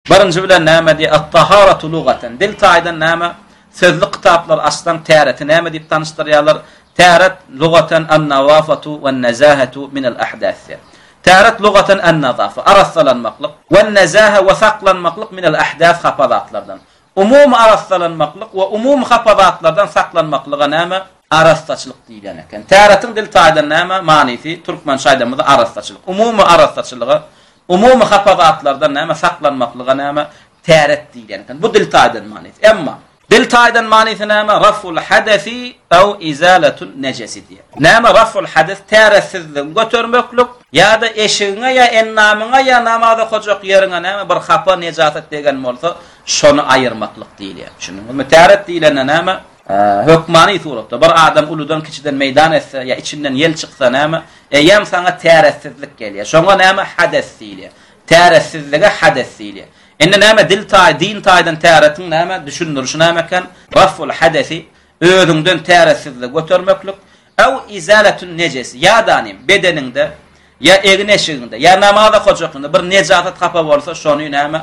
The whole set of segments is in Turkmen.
Birinci bilen näme diye at-taharatu lugaten. Dil taýdan näme? Sözlük kitaplar aslan täret näme diýip tanışdyrýarlar? Täret lugaten an-nawafatu wan-nazahatu min al-ahdath. Täret lugaten an-nazafa, araslanmaklyk, wan-nazaha wa saqlanmaklyk min al-ahdath hapadatlardan. Umum araslanmaklyk we umum hapadatlardan saklanmaklyga näme? Arastaçylyk diýilen eken. Täretin dil taýdan näme manysy türkmen şaýdamyzda arastaçylyk. Umumy arastaçylygy, umumy hapadatlardan näme saklanmaklyga näme? Täret diýilen eken. Bu dil taýdan manysy. Emma dil taýdan manysy näme? Raf'ul hadasi aw izalatun najasi diýer. Näme raf'ul hadas? Täresizlik götürmeklik ýa-da eşigiňe ýa ennamyňa ýa namaza kojak ýeriňe näme bir hapa nejasat degen bolsa, şonu aýyrmaklyk diýilýär. Şunuň täret diýilen näme? Hökmani suratda bir adam uludan kiçiden meydan etse ya içinden yel çıksa näme? Ýam saňa täresizlik gelýär. Şoňa näme? Hadas diýilýär. Täresizlige hadas diýilýär. Enne näme dil din taýdan täretin näme düşündürüşi näme eken? Raf'ul hadasi özüňden täresizlik götürmeklik aw izalatun najasi ýa danim bedeninde ya egneşiginde ya namaza kojakynda bir nejasat kapa bolsa şonu näme?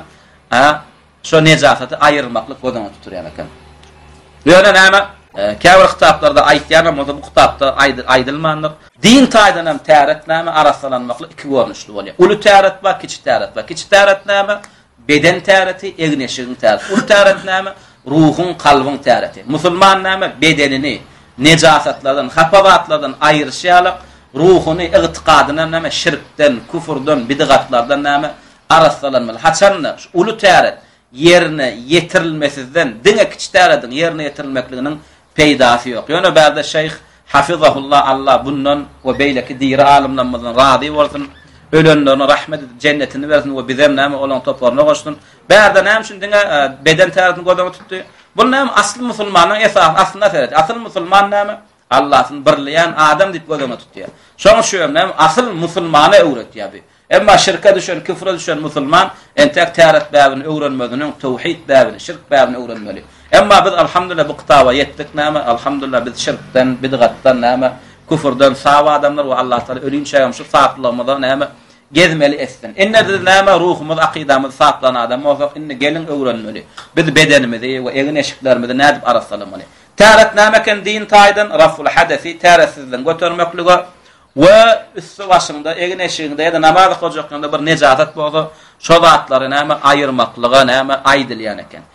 Şo nejasaty aýyrmaklyk godan tuturýar eken. Ýöne näme? Käbir kitaplarda aýtýan ama bu kitapda aýdylmandyr. Din taýdan hem täret näme araslanmaklyk iki görnüşli bolýar. Ulu täret we kiçi täret we kiçi täret näme? Beden täreti, egneşigiň täreti. Ul täret näme? Ruhun, kalbyň täreti. Musulman näme? Bedenini nejasatlardan, hapavatlardan aýyrşýarlyk, ruhuny, ygtykadyny näme? Şirkden, küfürden, bidgatlardan näme? Araslanmaly. Haçanna ulu täret yerine yetirilmesizden diňe kiçi täretin yerine yetirilmekliginiň peýdasy ýok. Ýöne bäde Şeyh Hafizahullah Allah bundan we beýleki diýri alimlerimizden razy bolsun. Ölenlerine rahmet edip cennetini versin ve bizem näme olan toparına goşdun. Bäde näme üçin diňe beden täretini godan tutdy. Bu näme asly musulmanyň esas aslynda täret. Asl musulman näme? Allahyň birleýän adam diýip godan tutýar. Şoň şu näme asl musulmana öwretýär. Emma şirke düşen, küfre düşen musulman entek täret bäbini öwrenmediňiň tawhid bäbini, şirk bäbini öwrenmeli. Emma biz alhamdulillah bu kitaaba yetdik näme? Alhamdulillah biz şirkden, bidgatdan näme? Küfürden sawa adamlar we Allah taala ölünçägem şu saatlamada näme? Gezmeli etsin. Inne näme ruhumuz, akidamız saatlan adam olsa inne gelin öwrenmeli. Biz bedenimizi we egneşiklerimizi nädip araslanmaly. Täret näme ken din taýdan raful hadasi täresizden götürmekligi we üstü başynda egneşiginde ýa-da namaz kıljakynda bir nejasat bolsa, şo zatlary näme aýyrmaklyga näme aýdylýan eken.